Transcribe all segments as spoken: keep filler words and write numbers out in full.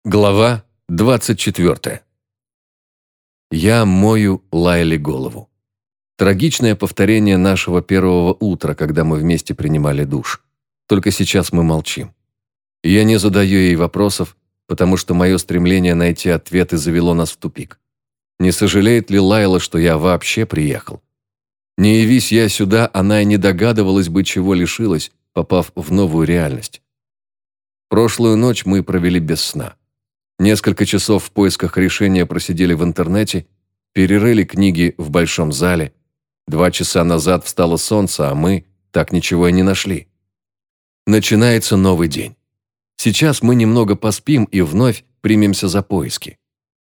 Глава двадцать четвёртая. Я мою Лайле голову. Трагичное повторение нашего первого утра, когда мы вместе принимали душ. Только сейчас мы молчим. Я не задаю ей вопросов, потому что мое стремление найти ответы завело нас в тупик. Не сожалеет ли Лайла, что я вообще приехал? Не явись я сюда, она и не догадывалась бы, чего лишилась, попав в новую реальность. Прошлую ночь мы провели без сна. Несколько часов в поисках решения просидели в интернете, перерыли книги в большом зале. Два часа назад встало солнце, а мы так ничего и не нашли. Начинается новый день. Сейчас мы немного поспим и вновь примемся за поиски.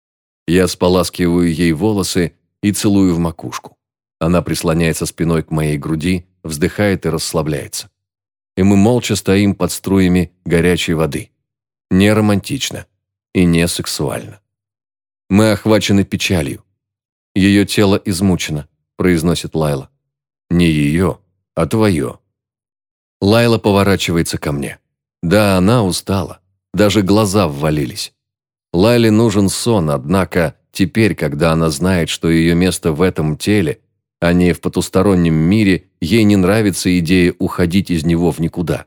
Я споласкиваю ей волосы и целую в макушку. Она прислоняется спиной к моей груди, вздыхает и расслабляется. И мы молча стоим под струями горячей воды. Не романтично. И не сексуально. Мы охвачены печалью. «Ее тело измучено», – произносит Лайла. «Не ее, а твое». Лайла поворачивается ко мне. Да, она устала. Даже глаза ввалились. Лайле нужен сон, однако теперь, когда она знает, что ее место в этом теле, а не в потустороннем мире, ей не нравится идея уходить из него в никуда.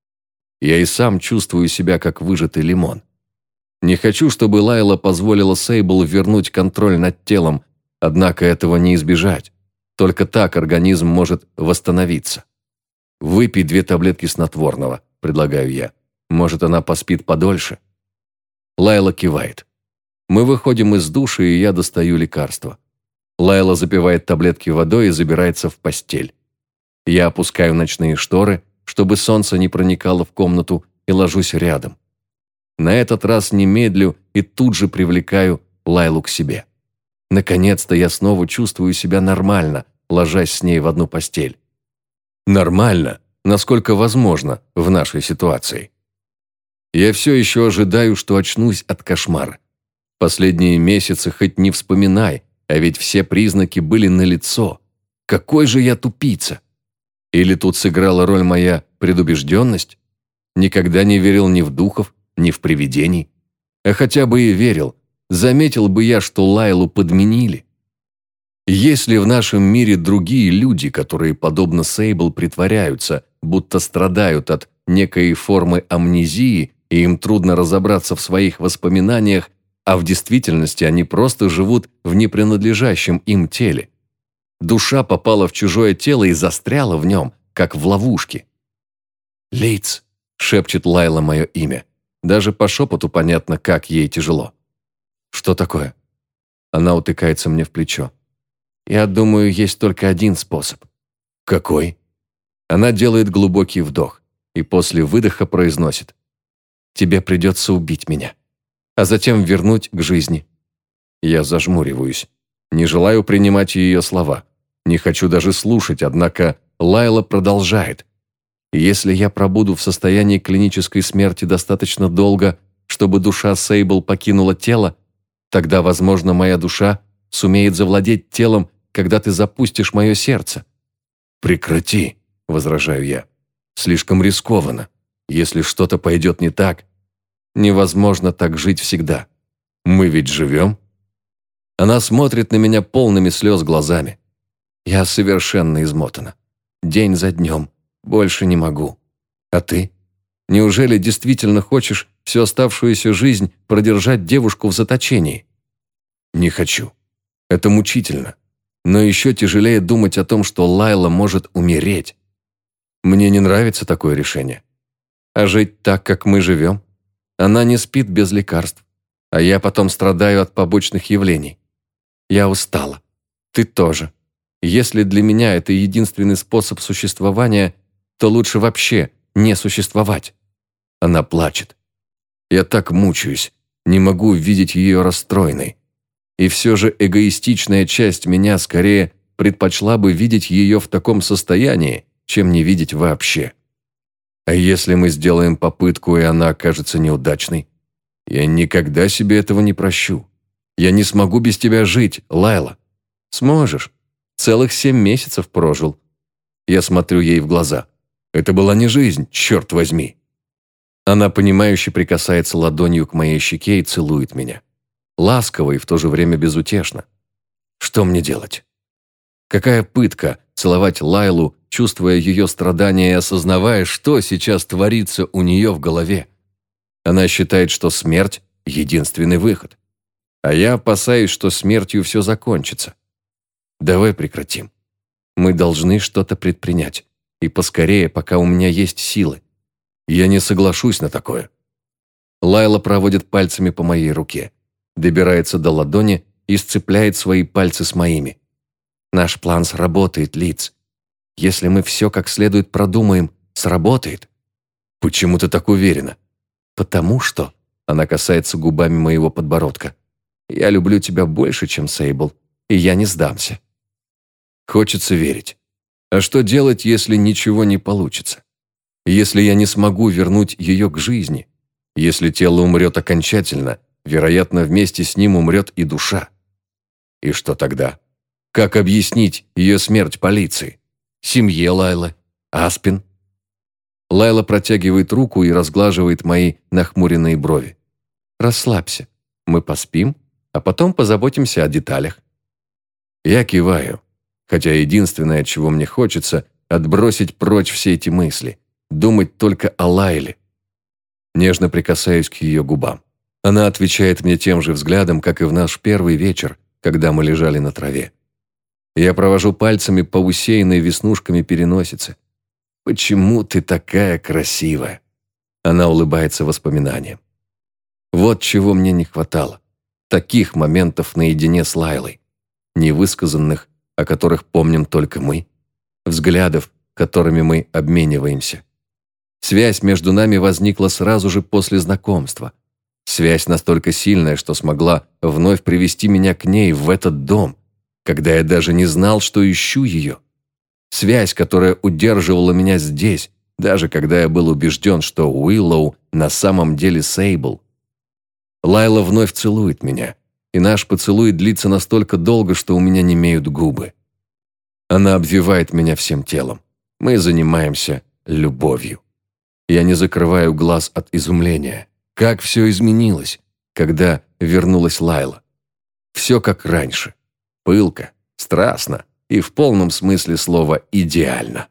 Я и сам чувствую себя как выжатый лимон. Не хочу, чтобы Лайла позволила Сейбл вернуть контроль над телом, однако этого не избежать. Только так организм может восстановиться. «Выпей две таблетки снотворного», – предлагаю я. «Может, она поспит подольше?» Лайла кивает. Мы выходим из душа, и я достаю лекарство. Лайла запивает таблетки водой и забирается в постель. Я опускаю ночные шторы, чтобы солнце не проникало в комнату, и ложусь рядом. На этот раз не медлю и тут же привлекаю Лайлу к себе. Наконец-то я снова чувствую себя нормально, ложась с ней в одну постель. Нормально, насколько возможно в нашей ситуации. Я все еще ожидаю, что очнусь от кошмара. Последние месяцы хоть не вспоминай, а ведь все признаки были налицо. Какой же я тупица! Или тут сыграла роль моя предубежденность? Никогда не верил ни в духов, ни в привидений. А хотя бы и верил, заметил бы я, что Лайлу подменили. Есть ли в нашем мире другие люди, которые, подобно Сейбл, притворяются, будто страдают от некой формы амнезии, и им трудно разобраться в своих воспоминаниях, а в действительности они просто живут в непринадлежащем им теле? Душа попала в чужое тело и застряла в нем, как в ловушке. «Лейтс», — шепчет Лайла мое имя. Даже по шепоту понятно, как ей тяжело. «Что такое?» Она утыкается мне в плечо. «Я думаю, есть только один способ». «Какой?» Она делает глубокий вдох и после выдоха произносит: «Тебе придется убить меня, а затем вернуть к жизни». Я зажмуриваюсь. Не желаю принимать ее слова. Не хочу даже слушать, однако Лайла продолжает. Если я пробуду в состоянии клинической смерти достаточно долго, чтобы душа Сейбл покинула тело, тогда, возможно, моя душа сумеет завладеть телом, когда ты запустишь мое сердце». «Прекрати», – возражаю я. «Слишком рискованно. Если что-то пойдет не так, невозможно так жить всегда. Мы ведь живем». Она смотрит на меня полными слез глазами. Я совершенно измотана. День за днем. Больше не могу. А ты? Неужели действительно хочешь всю оставшуюся жизнь продержать девушку в заточении? Не хочу. Это мучительно. Но еще тяжелее думать о том, что Лайла может умереть. Мне не нравится такое решение. А жить так, как мы живем? Она не спит без лекарств, а я потом страдаю от побочных явлений. Я устала. Ты тоже. Если для меня это единственный способ существования, то лучше вообще не существовать. Она плачет. Я так мучаюсь, не могу видеть ее расстроенной. И все же эгоистичная часть меня скорее предпочла бы видеть ее в таком состоянии, чем не видеть вообще. А если мы сделаем попытку, и она окажется неудачной? Я никогда себе этого не прощу. Я не смогу без тебя жить, Лайла. Сможешь. Целых семь месяцев прожил. Я смотрю ей в глаза. Это была не жизнь, черт возьми. Она понимающе прикасается ладонью к моей щеке и целует меня. Ласково и в то же время безутешно. Что мне делать? Какая пытка целовать Лайлу, чувствуя ее страдания и осознавая, что сейчас творится у нее в голове. Она считает, что смерть – единственный выход. А я опасаюсь, что смертью все закончится. Давай прекратим. Мы должны что-то предпринять. И поскорее, пока у меня есть силы. Я не соглашусь на такое. Лайла проводит пальцами по моей руке, добирается до ладони и сцепляет свои пальцы с моими. Наш план сработает, Лиц. Если мы все как следует продумаем, сработает. Почему ты так уверена? Потому что... Она касается губами моего подбородка. Я люблю тебя больше, чем Сейбл, и я не сдамся. Хочется верить. А что делать, если ничего не получится? Если я не смогу вернуть ее к жизни? Если тело умрет окончательно, вероятно, вместе с ним умрет и душа. И что тогда? Как объяснить ее смерть полиции? Семье Лайлы? Аспин? Лайла протягивает руку и разглаживает мои нахмуренные брови. Расслабься. Мы поспим, а потом позаботимся о деталях. Я киваю, хотя единственное, чего мне хочется, отбросить прочь все эти мысли, думать только о Лайле. Нежно прикасаюсь к ее губам. Она отвечает мне тем же взглядом, как и в наш первый вечер, когда мы лежали на траве. Я провожу пальцами по усеянной веснушками переносице. «Почему ты такая красивая?» Она улыбается воспоминаниям. Вот чего мне не хватало. Таких моментов наедине с Лайлой. Невысказанных, о которых помним только мы. Взглядов, которыми мы обмениваемся. Связь между нами возникла сразу же после знакомства. Связь настолько сильная, что смогла вновь привести меня к ней в этот дом, когда я даже не знал, что ищу ее. Связь, которая удерживала меня здесь, даже когда я был убежден, что Уиллоу на самом деле Сейбл. Лайла вновь целует меня, и наш поцелуй длится настолько долго, что у меня немеют губы. Она обвивает меня всем телом. Мы занимаемся любовью. Я не закрываю глаз от изумления. Как все изменилось, когда вернулась Лайла. Все как раньше. Пылко, страстно и в полном смысле слова идеально.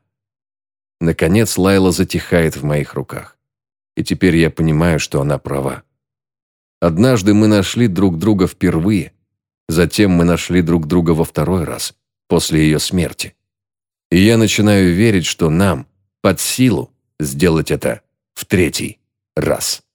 Наконец Лайла затихает в моих руках. И теперь я понимаю, что она права. Однажды мы нашли друг друга впервые. Затем мы нашли друг друга во второй раз, после ее смерти. И я начинаю верить, что нам под силу сделать это в третий раз.